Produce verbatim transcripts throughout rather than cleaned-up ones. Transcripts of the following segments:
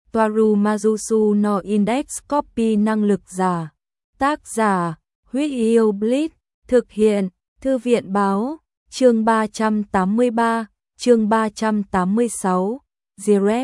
Toaru Majusu no Index Copy năng lực giả. Tác giả, Huyết Yêu Blitz, thực hiện, Thư viện báo, chương ba trăm tám mươi ba, chương ba trăm tám mươi sáu, Zirep.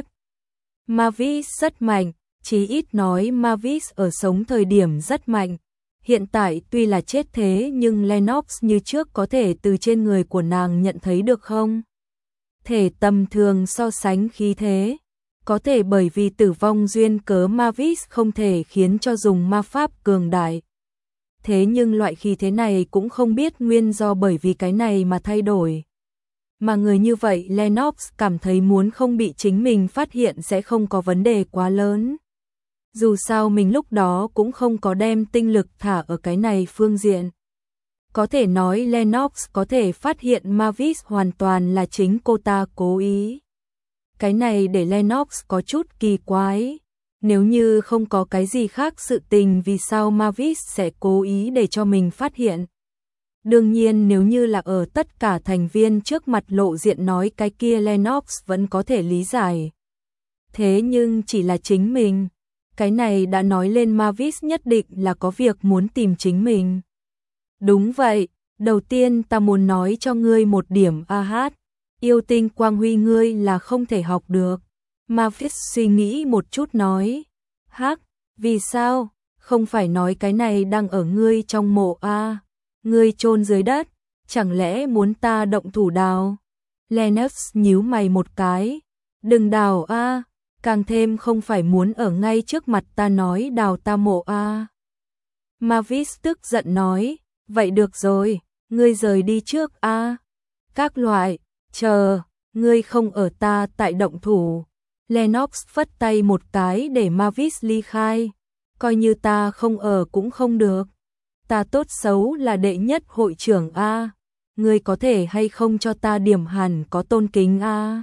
Mavis rất mạnh, chí ít nói Mavis ở sống thời điểm rất mạnh. Hiện tại tuy là chết thế nhưng Lennox như trước có thể từ trên người của nàng nhận thấy được không? Thể tầm thường so sánh khí thế. Có thể bởi vì tử vong duyên cớ Mavis không thể khiến cho dùng ma pháp cường đại. Thế nhưng loại khí thế này cũng không biết nguyên do bởi vì cái này mà thay đổi. Mà người như vậy Lennox cảm thấy muốn không bị chính mình phát hiện sẽ không có vấn đề quá lớn. Dù sao mình lúc đó cũng không có đem tinh lực thả ở cái này phương diện. Có thể nói Lennox có thể phát hiện Mavis hoàn toàn là chính cô ta cố ý. Cái này để Lennox có chút kỳ quái. Nếu như không có cái gì khác sự tình vì sao Mavis sẽ cố ý để cho mình phát hiện. Đương nhiên nếu như là ở tất cả thành viên trước mặt lộ diện nói cái kia Lennox vẫn có thể lý giải. Thế nhưng chỉ là chính mình. Cái này đã nói lên Mavis nhất định là có việc muốn tìm chính mình. Đúng vậy, đầu tiên ta muốn nói cho ngươi một điểm a hát. Yêu tinh quang huy ngươi là không thể học được. Mavis suy nghĩ một chút nói. Hắc, vì sao? Không phải nói cái này đang ở ngươi trong mộ a à? Ngươi chôn dưới đất, chẳng lẽ muốn ta động thủ đào? Lennox nhíu mày một cái. Đừng đào a à, càng thêm không phải muốn ở ngay trước mặt ta nói đào ta mộ a à. Mavis tức giận nói. Vậy được rồi, ngươi rời đi trước a à. Các loại, chờ, ngươi không ở ta tại động thủ. Lennox phất tay một cái để Mavis ly khai. Coi như ta không ở cũng không được. Ta tốt xấu là đệ nhất hội trưởng a à. Ngươi có thể hay không cho ta điểm hẳn có tôn kính a à.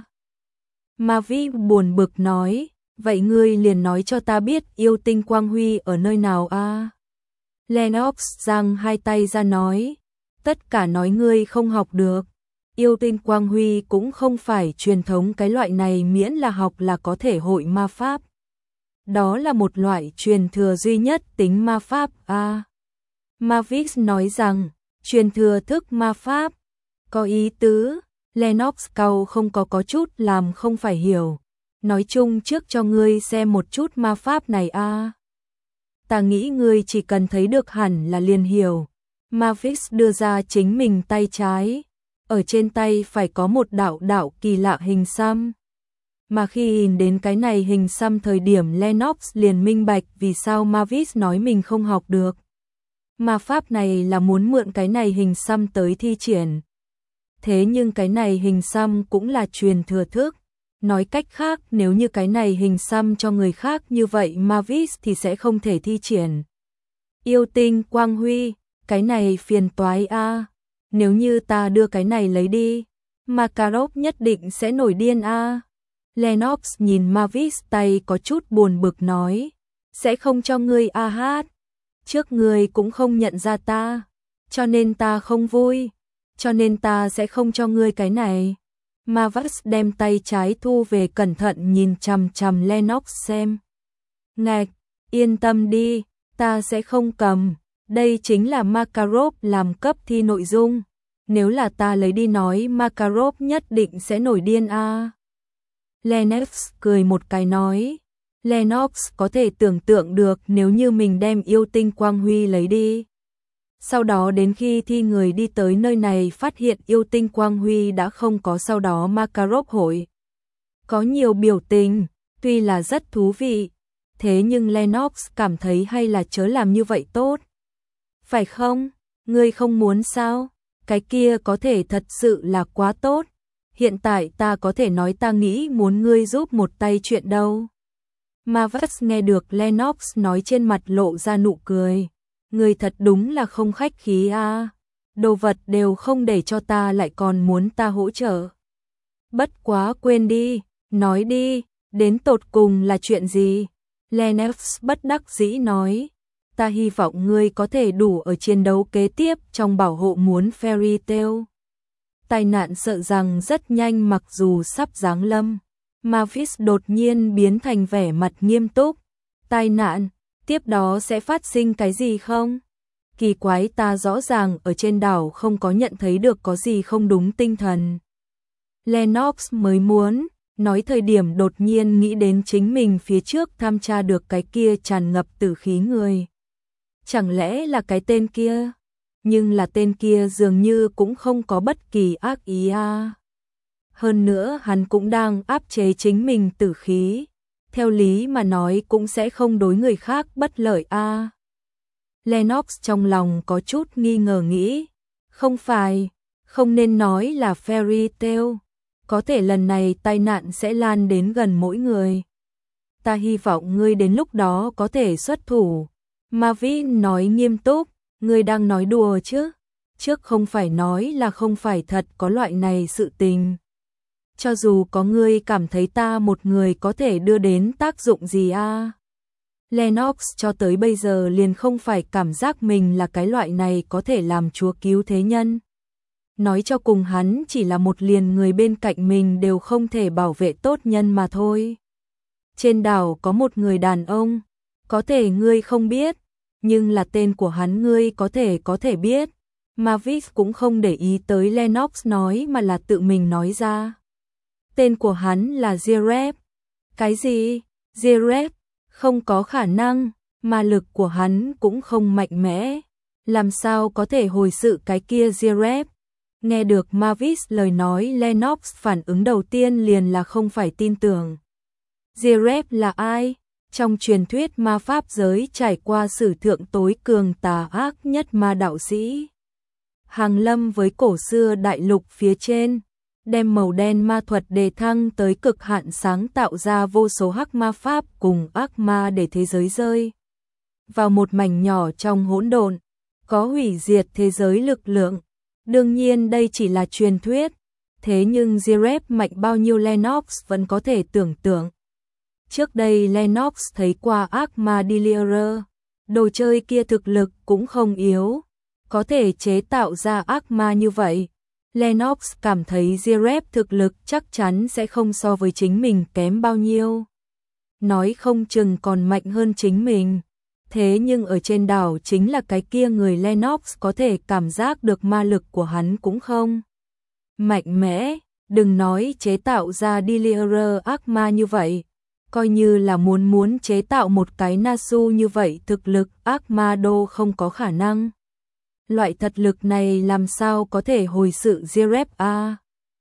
Mavis buồn bực nói. Vậy ngươi liền nói cho ta biết yêu tinh quang huy ở nơi nào a à. Lennox giang hai tay ra nói. Tất cả nói ngươi không học được. Yêu tinh quang huy cũng không phải truyền thống cái loại này miễn là học là có thể hội ma pháp. Đó là một loại truyền thừa duy nhất tính ma pháp a à. Mavis nói rằng, truyền thừa thức ma pháp. Có ý tứ, Lennox cau không có có chút làm không phải hiểu. Nói chung trước cho ngươi xem một chút ma pháp này a à. Ta nghĩ ngươi chỉ cần thấy được hẳn là liền hiểu. Mavis đưa ra chính mình tay trái. Ở trên tay phải có một đạo đạo kỳ lạ hình xăm. Mà khi nhìn đến cái này hình xăm thời điểm Lennox liền minh bạch vì sao Mavis nói mình không học được. Ma pháp này là muốn mượn cái này hình xăm tới thi triển. Thế nhưng cái này hình xăm cũng là truyền thừa thức. Nói cách khác nếu như cái này hình xăm cho người khác như vậy Mavis thì sẽ không thể thi triển. Yêu tinh quang huy, cái này phiền toái a à. Nếu như ta đưa cái này lấy đi, Makarov nhất định sẽ nổi điên a à. Lennox nhìn Mavis tay có chút buồn bực nói. Sẽ không cho ngươi a hát. Trước ngươi cũng không nhận ra ta. Cho nên ta không vui. Cho nên ta sẽ không cho ngươi cái này. Mavis đem tay trái thu về cẩn thận nhìn chằm chằm Lennox xem. Ngạch, yên tâm đi, ta sẽ không cầm. Đây chính là Makarov làm cấp thi nội dung. Nếu là ta lấy đi nói Makarov nhất định sẽ nổi điên a à. Lennox cười một cái nói. Lennox có thể tưởng tượng được nếu như mình đem yêu tinh quang huy lấy đi. Sau đó đến khi thi người đi tới nơi này phát hiện yêu tinh quang huy đã không có sau đó Makarov hội. Có nhiều biểu tình, tuy là rất thú vị. Thế nhưng Lennox cảm thấy hay là chớ làm như vậy tốt. Phải không? Ngươi không muốn sao? Cái kia có thể thật sự là quá tốt. Hiện tại ta có thể nói ta nghĩ muốn ngươi giúp một tay chuyện đâu. Mavis nghe được Lennox nói trên mặt lộ ra nụ cười. Ngươi thật đúng là không khách khí a à. Đồ vật đều không để cho ta lại còn muốn ta hỗ trợ. Bất quá quên đi, nói đi, đến tột cùng là chuyện gì? Lennox bất đắc dĩ nói. Ta hy vọng ngươi có thể đủ ở chiến đấu kế tiếp trong bảo hộ muốn Fairy Tail. Tai nạn sợ rằng rất nhanh mặc dù sắp giáng lâm. Mavis đột nhiên biến thành vẻ mặt nghiêm túc. Tai nạn, tiếp đó sẽ phát sinh cái gì không? Kỳ quái, ta rõ ràng ở trên đảo không có nhận thấy được có gì không đúng tinh thần. Lennox mới muốn nói thời điểm đột nhiên nghĩ đến chính mình phía trước tham tra được cái kia tràn ngập tử khí người. Chẳng lẽ là cái tên kia? Nhưng là tên kia dường như cũng không có bất kỳ ác ý à. Hơn nữa hắn cũng đang áp chế chính mình tử khí. Theo lý mà nói cũng sẽ không đối người khác bất lợi à. Lennox trong lòng có chút nghi ngờ nghĩ. Không phải, không nên nói là fairy tale. Có thể lần này tai nạn sẽ lan đến gần mỗi người. Ta hy vọng ngươi đến lúc đó có thể xuất thủ. Marvin nói nghiêm túc, ngươi đang nói đùa chứ? Trước không phải nói là không phải thật có loại này sự tình. Cho dù có ngươi cảm thấy ta một người có thể đưa đến tác dụng gì à? Lennox cho tới bây giờ liền không phải cảm giác mình là cái loại này có thể làm chúa cứu thế nhân. Nói cho cùng hắn chỉ là một liền người bên cạnh mình đều không thể bảo vệ tốt nhân mà thôi. Trên đảo có một người đàn ông, có thể ngươi không biết, nhưng là tên của hắn ngươi có thể có thể biết. Mavis cũng không để ý tới Lennox nói mà là tự mình nói ra. Tên của hắn là Zeref. Cái gì? Zeref? Không có khả năng, ma lực của hắn cũng không mạnh mẽ. Làm sao có thể hồi sự cái kia Zeref? Nghe được Mavis lời nói, Lennox phản ứng đầu tiên liền là không phải tin tưởng. Zeref là ai? Trong truyền thuyết ma pháp giới trải qua sử thượng tối cường tà ác nhất ma đạo sĩ. Hàng lâm với cổ xưa đại lục phía trên, đem màu đen ma thuật đề thăng tới cực hạn, sáng tạo ra vô số hắc ma pháp cùng ác ma để thế giới rơi vào một mảnh nhỏ trong hỗn độn, có hủy diệt thế giới lực lượng. Đương nhiên đây chỉ là truyền thuyết, thế nhưng Zeref mạnh bao nhiêu Lennox vẫn có thể tưởng tượng. Trước đây Lennox thấy qua ác ma Delier, đồ chơi kia thực lực cũng không yếu, có thể chế tạo ra ác ma như vậy. Lennox cảm thấy Zeref thực lực chắc chắn sẽ không so với chính mình kém bao nhiêu. Nói không chừng còn mạnh hơn chính mình. Thế nhưng ở trên đảo chính là cái kia người Lennox có thể cảm giác được ma lực của hắn cũng không mạnh mẽ. Đừng nói chế tạo ra Delier ác ma như vậy. Coi như là muốn muốn chế tạo một cái Nasu như vậy, thực lực ác ma đô không có khả năng. Loại thật lực này làm sao có thể hồi sự Zeref a?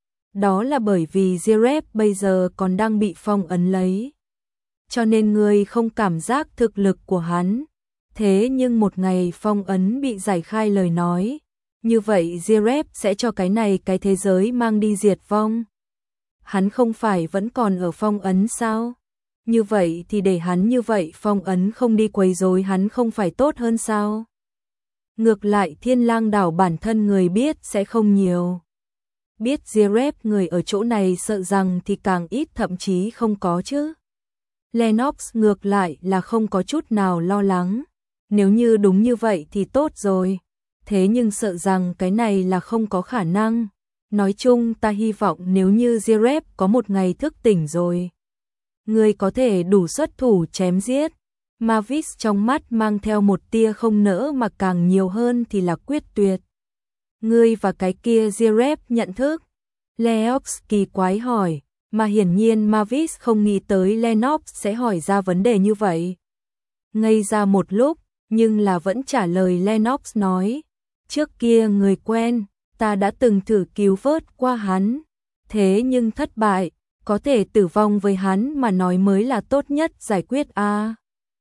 Đó là bởi vì Zeref bây giờ còn đang bị phong ấn lấy. Cho nên người không cảm giác thực lực của hắn. Thế nhưng một ngày phong ấn bị giải khai lời nói, như vậy Zeref sẽ cho cái này cái thế giới mang đi diệt vong. Hắn không phải vẫn còn ở phong ấn sao? Như vậy thì để hắn như vậy phong ấn không đi quấy rối hắn không phải tốt hơn sao? Ngược lại Thiên Lang đảo bản thân người biết sẽ không nhiều. Biết Zeref người ở chỗ này sợ rằng thì càng ít, thậm chí không có chứ. Lennox ngược lại là không có chút nào lo lắng. Nếu như đúng như vậy thì tốt rồi. Thế nhưng sợ rằng cái này là không có khả năng. Nói chung ta hy vọng nếu như Zeref có một ngày thức tỉnh rồi, người có thể đủ xuất thủ chém giết. Mavis trong mắt mang theo một tia không nỡ mà càng nhiều hơn thì là quyết tuyệt. Ngươi và cái kia Zeref nhận thức? Lennox kỳ quái hỏi, mà hiển nhiên Mavis không nghĩ tới Lennox sẽ hỏi ra vấn đề như vậy. Ngây ra một lúc, nhưng là vẫn trả lời. Lennox nói, trước kia người quen, ta đã từng thử cứu vớt qua hắn, thế nhưng thất bại, có thể tử vong với hắn mà nói mới là tốt nhất giải quyết a. À.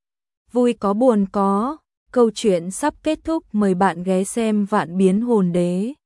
Vui có buồn có, câu chuyện sắp kết thúc, mời bạn ghé xem Vạn Biến Hồn Đế.